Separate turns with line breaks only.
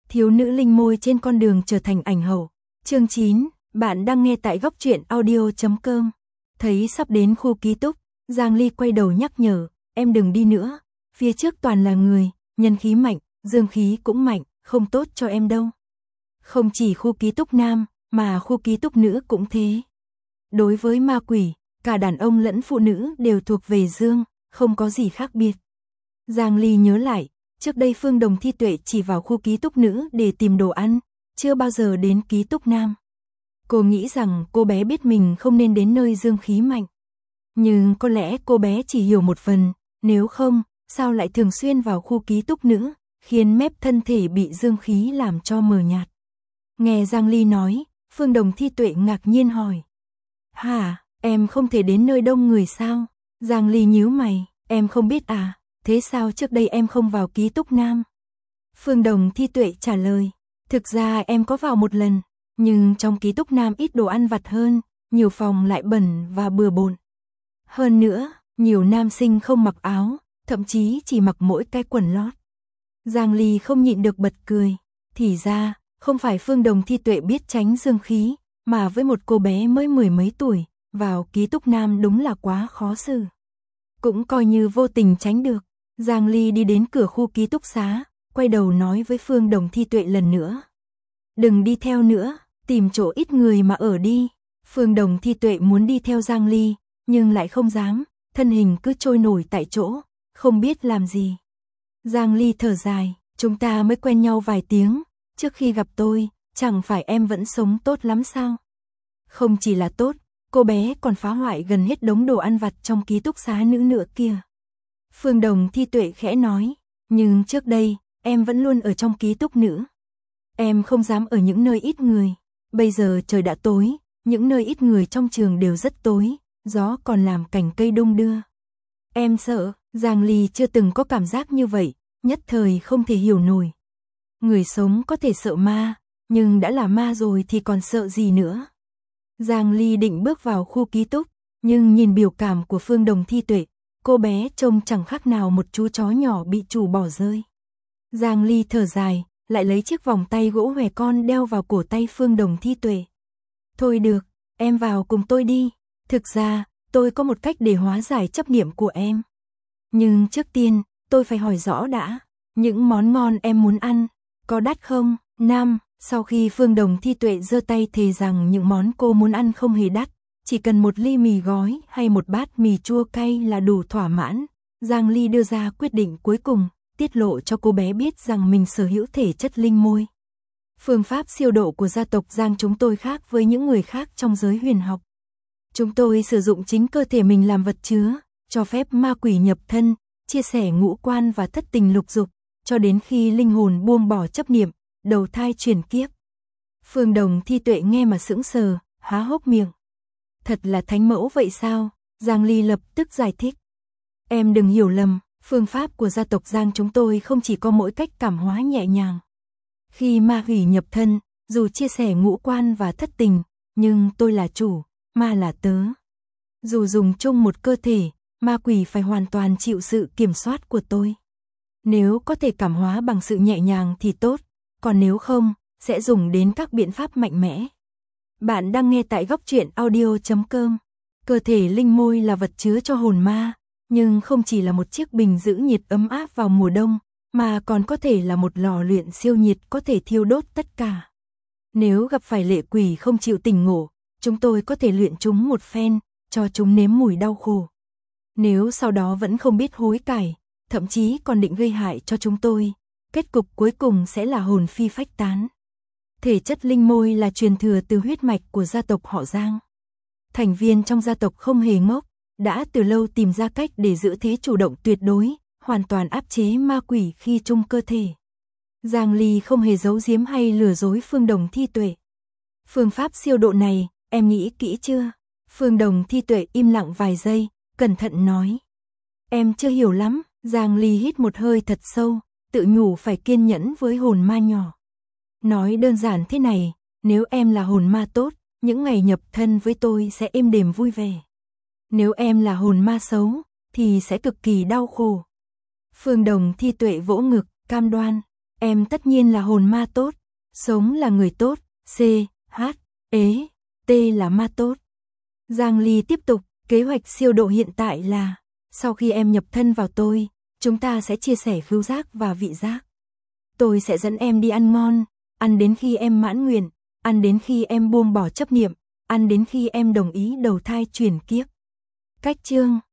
Thiếu nữ linh môi trên con đường trở thành ảnh hậu. Chương 9, bạn đang nghe tại góc truyện audio.com. Thấy sắp đến khu ký túc, Giang Ly quay đầu nhắc nhở, em đừng đi nữa, phía trước toàn là người, nhân khí mạnh, dương khí cũng mạnh, không tốt cho em đâu. Không chỉ khu ký túc nam, mà khu ký túc nữ cũng thế. Đối với ma quỷ, cả đàn ông lẫn phụ nữ đều thuộc về dương, không có gì khác biệt. Giang Ly nhớ lại, trước đây Phương Đồng Thi Tuệ chỉ vào khu ký túc nữ để tìm đồ ăn, chưa bao giờ đến ký túc nam. Cô nghĩ rằng cô bé biết mình không nên đến nơi dương khí mạnh. Nhưng có lẽ cô bé chỉ hiểu một phần, nếu không, sao lại thường xuyên vào khu ký túc nữ, khiến mép thân thể bị dương khí làm cho mờ nhạt. Nghe Giang Ly nói, Phương Đồng Thi Tuệ ngạc nhiên hỏi. Hả, em không thể đến nơi đông người sao? Giang Ly nhíu mày, em không biết à, thế sao trước đây em không vào ký túc nam? Phương Đồng Thi Tuệ trả lời, thực ra em có vào một lần, nhưng trong ký túc nam ít đồ ăn vặt hơn, nhiều phòng lại bẩn và bừa bộn. Hơn nữa, nhiều nam sinh không mặc áo, thậm chí chỉ mặc mỗi cái quần lót. Giang Ly không nhịn được bật cười, thì ra, không phải Phương Đồng Thi Tuệ biết tránh dương khí, mà với một cô bé mới 10 mấy tuổi, vào ký túc nam đúng là quá khó xử. Cũng coi như vô tình tránh được, Giang Ly đi đến cửa khu ký túc xá, quay đầu nói với Phương Đồng Thi Tuệ lần nữa. Đừng đi theo nữa, tìm chỗ ít người mà ở đi. Phương Đồng Thi Tuệ muốn đi theo Giang Ly, nhưng lại không dám, thân hình cứ trôi nổi tại chỗ, không biết làm gì. Giang Ly thở dài, chúng ta mới quen nhau vài tiếng, trước khi gặp tôi, chẳng phải em vẫn sống tốt lắm sao? Không chỉ là tốt, cô bé còn phá hoại gần hết đống đồ ăn vặt trong ký túc xá nữ nữa kia. Phương Đồng Thi Tuệ khẽ nói, nhưng trước đây, em vẫn luôn ở trong ký túc nữ. Em không dám ở những nơi ít người, bây giờ trời đã tối, những nơi ít người trong trường đều rất tối, gió còn làm cành cây đung đưa. Em sợ, Giang Ly chưa từng có cảm giác như vậy, nhất thời không thể hiểu nổi. Người sống có thể sợ ma, nhưng đã là ma rồi thì còn sợ gì nữa. Giang Ly định bước vào khu ký túc, nhưng nhìn biểu cảm của Phương Đồng Thi Tuệ, cô bé trông chẳng khác nào một chú chó nhỏ bị chủ bỏ rơi. Giang Ly thở dài, lại lấy chiếc vòng tay gỗ hòe con đeo vào cổ tay Phương Đồng Thi Tuệ. Thôi được, em vào cùng tôi đi, thực ra, tôi có một cách để hóa giải chấp niệm của em. Nhưng trước tiên, tôi phải hỏi rõ đã, những món ngon em muốn ăn, có đắt không? Nam, sau khi Phương Đồng Thi Tuệ giơ tay thề rằng những món cô muốn ăn không hề đắt, chỉ cần một ly mì gói hay một bát mì chua cay là đủ thỏa mãn, Giang Ly đưa ra quyết định cuối cùng, tiết lộ cho cô bé biết rằng mình sở hữu thể chất linh môi. Phương pháp siêu độ của gia tộc Giang chúng tôi khác với những người khác trong giới huyền học. Chúng tôi sử dụng chính cơ thể mình làm vật chứa, cho phép ma quỷ nhập thân, chia sẻ ngũ quan và thất tình lục dục, cho đến khi linh hồn buông bỏ chấp niệm, đầu thai chuyển kiếp. Phương Đồng Thi Tuệ nghe mà sững sờ, há hốc miệng. Thật là thánh mẫu vậy sao? Giang Ly lập tức giải thích. Em đừng hiểu lầm, phương pháp của gia tộc Giang chúng tôi không chỉ có mỗi cách cảm hóa nhẹ nhàng. Khi ma quỷ nhập thân, dù chia sẻ ngũ quan và thất tình, nhưng tôi là chủ, ma là tớ. Dù dùng chung một cơ thể, ma quỷ phải hoàn toàn chịu sự kiểm soát của tôi. Nếu có thể cảm hóa bằng sự nhẹ nhàng thì tốt, còn nếu không, sẽ dùng đến các biện pháp mạnh mẽ. Bạn đang nghe tại góc truyện audio.com. Cơ thể linh môi là vật chứa cho hồn ma, nhưng không chỉ là một chiếc bình giữ nhiệt ấm áp vào mùa đông, mà còn có thể là một lò luyện siêu nhiệt có thể thiêu đốt tất cả. Nếu gặp phải lệ quỷ không chịu tỉnh ngộ, chúng tôi có thể luyện chúng một phen, cho chúng nếm mùi đau khổ. Nếu sau đó vẫn không biết hối cải, thậm chí còn định gây hại cho chúng tôi, kết cục cuối cùng sẽ là hồn phi phách tán. Thể chất linh môi là truyền thừa từ huyết mạch của gia tộc họ Giang. Thành viên trong gia tộc không hề ngốc, đã từ lâu tìm ra cách để giữ thế chủ động tuyệt đối, hoàn toàn áp chế ma quỷ khi chung cơ thể. Giang Ly không hề giấu giếm hay lừa dối Phương Đồng Thi Tuệ. Phương pháp siêu độ này, em nghĩ kỹ chưa? Phương Đồng Thi Tuệ im lặng vài giây, cẩn thận nói. Em chưa hiểu lắm, Giang Ly hít một hơi thật sâu, tự nhủ phải kiên nhẫn với hồn ma nhỏ. Nói đơn giản thế này, nếu em là hồn ma tốt, những ngày nhập thân với tôi sẽ êm đềm vui vẻ. Nếu em là hồn ma xấu, thì sẽ cực kỳ đau khổ. Phương Đồng Thi Tuệ vỗ ngực, cam đoan. Em tất nhiên là hồn ma tốt, sống là người tốt, C, H, ế, T là ma tốt. Giang Ly tiếp tục, kế hoạch siêu độ hiện tại là, sau khi em nhập thân vào tôi, chúng ta sẽ chia sẻ khứu giác và vị giác. Tôi sẽ dẫn em đi ăn ngon, ăn đến khi em mãn nguyện, ăn đến khi em buông bỏ chấp niệm, ăn đến khi em đồng ý đầu thai chuyển kiếp. Cách chương